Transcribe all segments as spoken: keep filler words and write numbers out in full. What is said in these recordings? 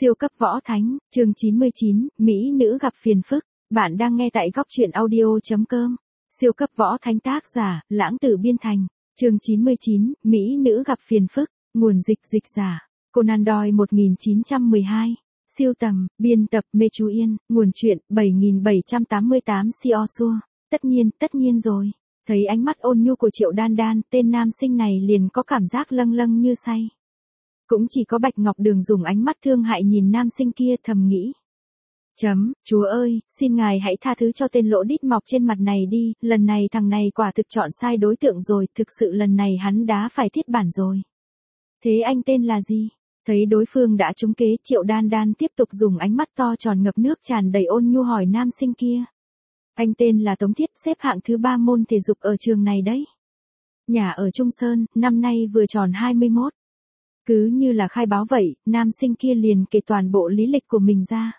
Siêu cấp võ thánh, chương chín mươi chín, Mỹ nữ gặp phiền phức. Bạn đang nghe tại góc truyện audio.com. Siêu cấp võ thánh tác giả, Lãng Tử biên thành. Chương chín mươi chín, Mỹ nữ gặp phiền phức. Nguồn dịch dịch giả. Conan Doyle một nghìn chín trăm mười hai. Siêu tầm, biên tập Mê Chú Yên. Nguồn truyện bảy nghìn bảy trăm tám mươi tám Siosua. Tất nhiên, tất nhiên rồi. Thấy ánh mắt ôn nhu của Triệu Đan Đan, tên nam sinh này liền có cảm giác lâng lâng như say. Cũng chỉ có Bạch Ngọc Đường dùng ánh mắt thương hại nhìn nam sinh kia, thầm nghĩ. Chấm, chúa ơi, xin ngài hãy tha thứ cho tên lỗ đít mọc trên mặt này đi, lần này thằng này quả thực chọn sai đối tượng rồi, thực sự lần này hắn đã phải thiết bản rồi. Thế anh tên là gì? Thấy đối phương đã trúng kế, Triệu Đan Đan tiếp tục dùng ánh mắt to tròn ngập nước tràn đầy ôn nhu hỏi nam sinh kia. Anh tên là Tống Thiết, xếp hạng thứ ba môn thể dục ở trường này đấy. Nhà ở Trung Sơn, năm nay vừa tròn hai mươi mốt. Cứ như là khai báo vậy, nam sinh kia liền kể toàn bộ lý lịch của mình ra.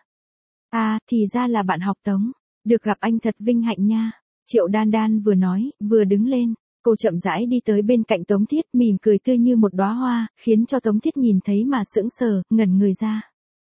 À, thì ra là bạn học Tống. Được gặp anh thật vinh hạnh nha. Triệu Đan Đan vừa nói, vừa đứng lên. Cô chậm rãi đi tới bên cạnh Tống Thiết, mỉm cười tươi như một đóa hoa, khiến cho Tống Thiết nhìn thấy mà sững sờ, ngẩn người ra.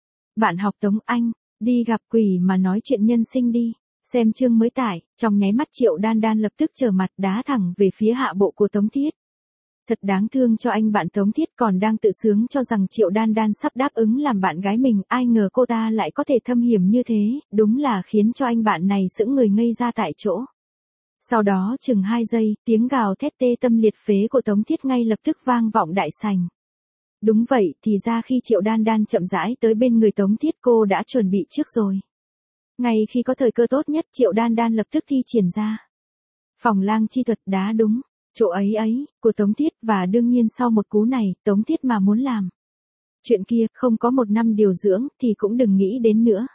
Bạn học Tống anh, đi gặp quỷ mà nói chuyện nhân sinh đi. Xem chương mới tải, trong nháy mắt Triệu Đan Đan lập tức trở mặt đá thẳng về phía hạ bộ của Tống Thiết. Thật đáng thương cho anh bạn Tống Thiết còn đang tự sướng cho rằng Triệu Đan Đan sắp đáp ứng làm bạn gái mình, ai ngờ cô ta lại có thể thâm hiểm như thế, đúng là khiến cho anh bạn này sững người ngây ra tại chỗ. Sau đó chừng hai giây, tiếng gào thét tê tâm liệt phế của Tống Thiết ngay lập tức vang vọng đại sảnh. Đúng vậy, thì ra khi Triệu Đan Đan chậm rãi tới bên người Tống Thiết cô đã chuẩn bị trước rồi. Ngay khi có thời cơ tốt nhất Triệu Đan Đan lập tức thi triển ra. Phòng lang chi thuật đá đúng. Chỗ ấy ấy, của Tống Thiết, và đương nhiên sau một cú này, Tống Thiết mà muốn làm. Chuyện kia, không có một năm điều dưỡng, thì cũng đừng nghĩ đến nữa.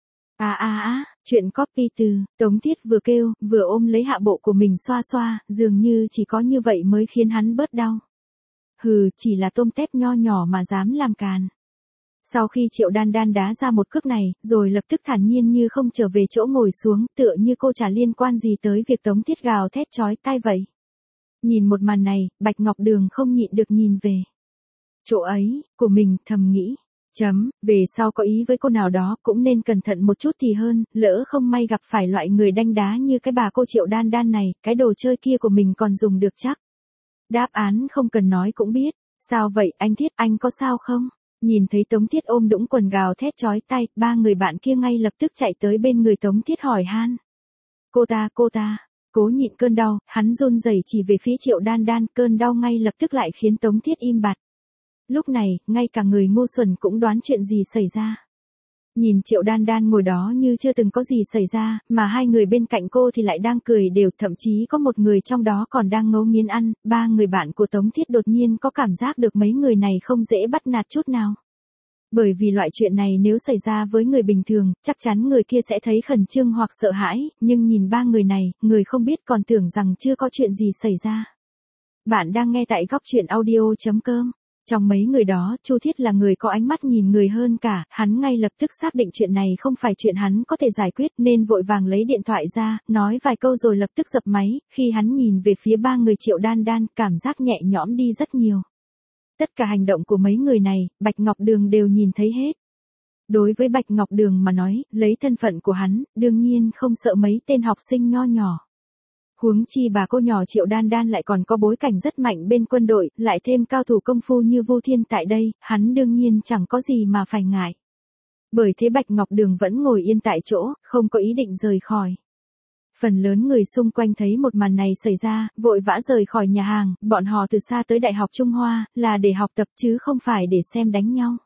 À à à, chuyện copy từ, Tống Thiết vừa kêu, vừa ôm lấy hạ bộ của mình xoa xoa, dường như chỉ có như vậy mới khiến hắn bớt đau. Hừ, chỉ là tôm tép nho nhỏ mà dám làm càn. Sau khi Triệu Đan Đan đá ra một cước này, rồi lập tức thản nhiên như không trở về chỗ ngồi xuống, tựa như cô chả liên quan gì tới việc Tống Thiết gào thét chói tai vậy. Nhìn một màn này, Bạch Ngọc Đường không nhịn được nhìn về chỗ ấy, của mình, thầm nghĩ. Chấm, về sau có ý với cô nào đó cũng nên cẩn thận một chút thì hơn, lỡ không may gặp phải loại người đanh đá như cái bà cô Triệu Đan Đan này, cái đồ chơi kia của mình còn dùng được chắc. Đáp án không cần nói cũng biết. Sao vậy anh Thiết, anh có sao không? Nhìn thấy Tống Thiết ôm đũng quần gào thét chói tai, ba người bạn kia ngay lập tức chạy tới bên người Tống Thiết hỏi han. Cô ta, cô ta. Cố nhịn cơn đau, hắn run rẩy chỉ về phía Triệu Đan Đan, cơn đau ngay lập tức lại khiến Tống Thiết im bặt. Lúc này, ngay cả người ngu xuẩn cũng đoán chuyện gì xảy ra. Nhìn Triệu Đan Đan ngồi đó như chưa từng có gì xảy ra, mà hai người bên cạnh cô thì lại đang cười đều, thậm chí có một người trong đó còn đang ngấu nghiến ăn, ba người bạn của Tống Thiết đột nhiên có cảm giác được mấy người này không dễ bắt nạt chút nào. Bởi vì loại chuyện này nếu xảy ra với người bình thường, chắc chắn người kia sẽ thấy khẩn trương hoặc sợ hãi, nhưng nhìn ba người này, người không biết còn tưởng rằng chưa có chuyện gì xảy ra. Bạn đang nghe tại góc truyện audio.com. Trong mấy người đó, Chu Thiết là người có ánh mắt nhìn người hơn cả, hắn ngay lập tức xác định chuyện này không phải chuyện hắn có thể giải quyết nên vội vàng lấy điện thoại ra, nói vài câu rồi lập tức dập máy, khi hắn nhìn về phía ba người Triệu Đan Đan, cảm giác nhẹ nhõm đi rất nhiều. Tất cả hành động của mấy người này, Bạch Ngọc Đường đều nhìn thấy hết. Đối với Bạch Ngọc Đường mà nói, lấy thân phận của hắn, đương nhiên không sợ mấy tên học sinh nho nhỏ. Huống chi bà cô nhỏ Triệu Đan Đan lại còn có bối cảnh rất mạnh bên quân đội, lại thêm cao thủ công phu như Vu Thiên tại đây, hắn đương nhiên chẳng có gì mà phải ngại. Bởi thế Bạch Ngọc Đường vẫn ngồi yên tại chỗ, không có ý định rời khỏi. Phần lớn người xung quanh thấy một màn này xảy ra, vội vã rời khỏi nhà hàng, bọn họ từ xa tới Đại học Trung Hoa, là để học tập chứ không phải để xem đánh nhau.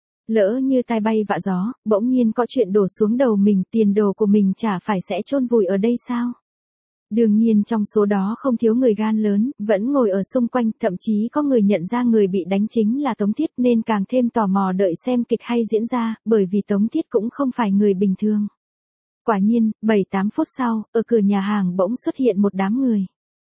Lỡ như tai bay vạ gió, bỗng nhiên có chuyện đổ xuống đầu mình, tiền đồ của mình chả phải sẽ chôn vùi ở đây sao? Đương nhiên trong số đó không thiếu người gan lớn, vẫn ngồi ở xung quanh, thậm chí có người nhận ra người bị đánh chính là Tống Thiết nên càng thêm tò mò đợi xem kịch hay diễn ra, bởi vì Tống Thiết cũng không phải người bình thường. Quả nhiên, bảy tám phút sau, ở cửa nhà hàng bỗng xuất hiện một đám người.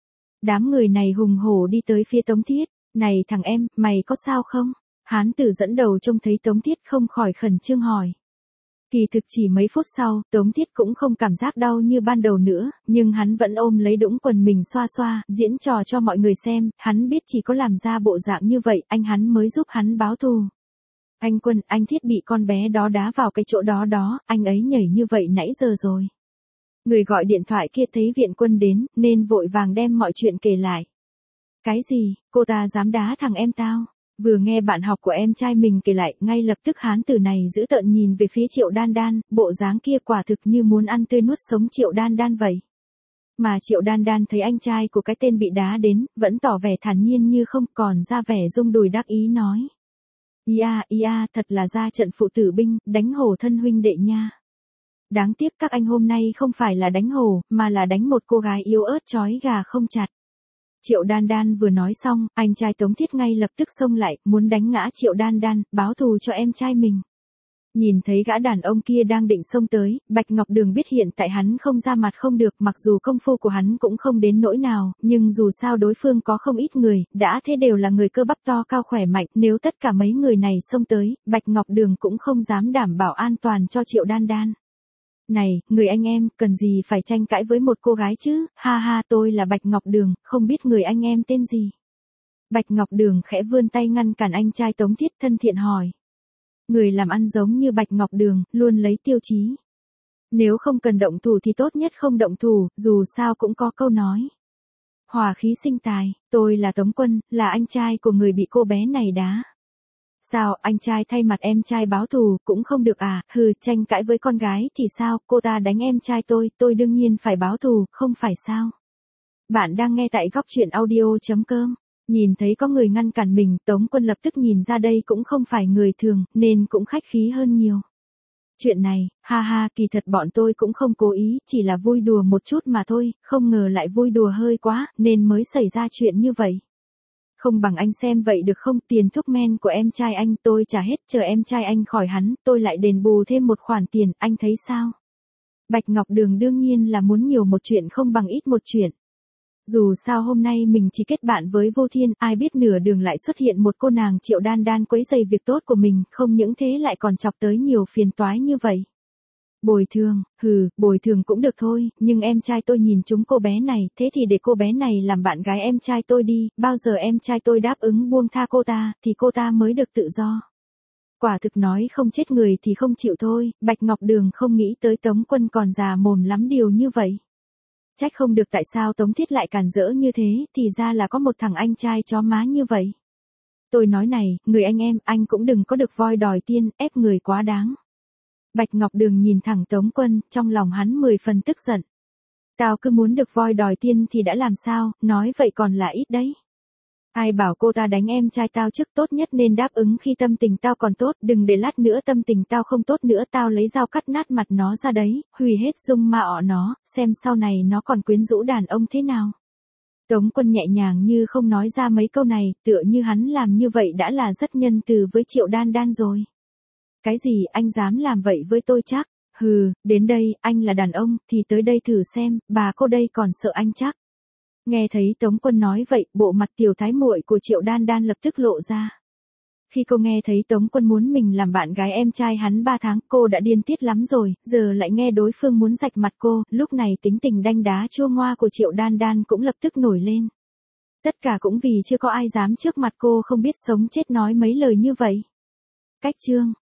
Đám người này hùng hổ đi tới phía Tống Thiết, này thằng em, mày có sao không? Hán tử dẫn đầu trông thấy Tống Thiết không khỏi khẩn trương hỏi. Kỳ thực chỉ mấy phút sau, Tống Thiết cũng không cảm giác đau như ban đầu nữa, nhưng hắn vẫn ôm lấy đũng quần mình xoa xoa, diễn trò cho mọi người xem, hắn biết chỉ có làm ra bộ dạng như vậy, anh hắn mới giúp hắn báo thù. Anh Quân, anh Thiết bị con bé đó đá vào cái chỗ đó đó, anh ấy nhảy như vậy nãy giờ rồi. Người gọi điện thoại kia thấy Viện Quân đến, nên vội vàng đem mọi chuyện kể lại. Cái gì, cô ta dám đá thằng em tao? Vừa nghe bạn học của em trai mình kể lại, ngay lập tức hán tử này giữ tợn nhìn về phía Triệu Đan Đan, bộ dáng kia quả thực như muốn ăn tươi nuốt sống Triệu Đan Đan vậy. Mà Triệu Đan Đan thấy anh trai của cái tên bị đá đến, vẫn tỏ vẻ thản nhiên như không, còn ra vẻ rung đùi đắc ý nói. Ia, ia, thật là ra trận phụ tử binh, đánh hổ thân huynh đệ nha. Đáng tiếc các anh hôm nay không phải là đánh hổ, mà là đánh một cô gái yếu ớt chói gà không chặt. Triệu Đan Đan vừa nói xong, anh trai Tống Thiết ngay lập tức xông lại, muốn đánh ngã Triệu Đan Đan, báo thù cho em trai mình. Nhìn thấy gã đàn ông kia đang định xông tới, Bạch Ngọc Đường biết hiện tại hắn không ra mặt không được, mặc dù công phu của hắn cũng không đến nỗi nào, nhưng dù sao đối phương có không ít người, đã thế đều là người cơ bắp to cao khỏe mạnh, nếu tất cả mấy người này xông tới, Bạch Ngọc Đường cũng không dám đảm bảo an toàn cho Triệu Đan Đan. Này, người anh em, cần gì phải tranh cãi với một cô gái chứ, ha ha, tôi là Bạch Ngọc Đường, không biết người anh em tên gì. Bạch Ngọc Đường khẽ vươn tay ngăn cản anh trai Tống Thiết, thân thiện hỏi. Người làm ăn giống như Bạch Ngọc Đường, luôn lấy tiêu chí. Nếu không cần động thủ thì tốt nhất không động thủ, dù sao cũng có câu nói. Hòa khí sinh tài, tôi là Tống Quân, là anh trai của người bị cô bé này đá. Sao, anh trai thay mặt em trai báo thù, cũng không được à, hừ, tranh cãi với con gái thì sao, cô ta đánh em trai tôi, tôi đương nhiên phải báo thù, không phải sao. Bạn đang nghe tại góc truyện audio.com. Nhìn thấy có người ngăn cản mình, Tống Quân lập tức nhìn ra đây cũng không phải người thường, nên cũng khách khí hơn nhiều. Chuyện này, ha ha, kỳ thật bọn tôi cũng không cố ý, chỉ là vui đùa một chút mà thôi, không ngờ lại vui đùa hơi quá, nên mới xảy ra chuyện như vậy. Không bằng anh xem vậy được không, tiền thuốc men của em trai anh tôi trả hết, chờ em trai anh khỏi hắn, tôi lại đền bù thêm một khoản tiền, anh thấy sao? Bạch Ngọc Đường đương nhiên là muốn nhiều một chuyện không bằng ít một chuyện. Dù sao hôm nay mình chỉ kết bạn với Vô Thiên, ai biết nửa đường lại xuất hiện một cô nàng Triệu Đan Đan quấy rầy việc tốt của mình, không những thế lại còn chọc tới nhiều phiền toái như vậy. Bồi thường, hừ, bồi thường cũng được thôi, nhưng em trai tôi nhìn chúng cô bé này, thế thì để cô bé này làm bạn gái em trai tôi đi, bao giờ em trai tôi đáp ứng buông tha cô ta, thì cô ta mới được tự do. Quả thực nói không chết người thì không chịu thôi, Bạch Ngọc Đường không nghĩ tới Tống Quân còn già mồm lắm điều như vậy. Trách không được tại sao Tống Thiết lại càn rỡ như thế, thì ra là có một thằng anh trai chó má như vậy. Tôi nói này, người anh em, anh cũng đừng có được voi đòi tiên, ép người quá đáng. Bạch Ngọc Đường nhìn thẳng Tống Quân, trong lòng hắn mười phần tức giận. Tao cứ muốn được voi đòi tiên thì đã làm sao, nói vậy còn là ít đấy. Ai bảo cô ta đánh em trai tao trước, tốt nhất nên đáp ứng khi tâm tình tao còn tốt, đừng để lát nữa tâm tình tao không tốt nữa tao lấy dao cắt nát mặt nó ra đấy, hủy hết dung ma ọ nó, xem sau này nó còn quyến rũ đàn ông thế nào. Tống Quân nhẹ nhàng như không nói ra mấy câu này, tựa như hắn làm như vậy đã là rất nhân từ với Triệu Đan Đan rồi. Cái gì anh dám làm vậy với tôi chắc? Hừ, đến đây, anh là đàn ông, thì tới đây thử xem, bà cô đây còn sợ anh chắc. Nghe thấy Tống Quân nói vậy, bộ mặt tiểu thái muội của Triệu Đan Đan lập tức lộ ra. Khi cô nghe thấy Tống Quân muốn mình làm bạn gái em trai hắn ba tháng, cô đã điên tiết lắm rồi, giờ lại nghe đối phương muốn rạch mặt cô, lúc này tính tình đanh đá chua ngoa của Triệu Đan Đan cũng lập tức nổi lên. Tất cả cũng vì chưa có ai dám trước mặt cô không biết sống chết nói mấy lời như vậy. Cách chương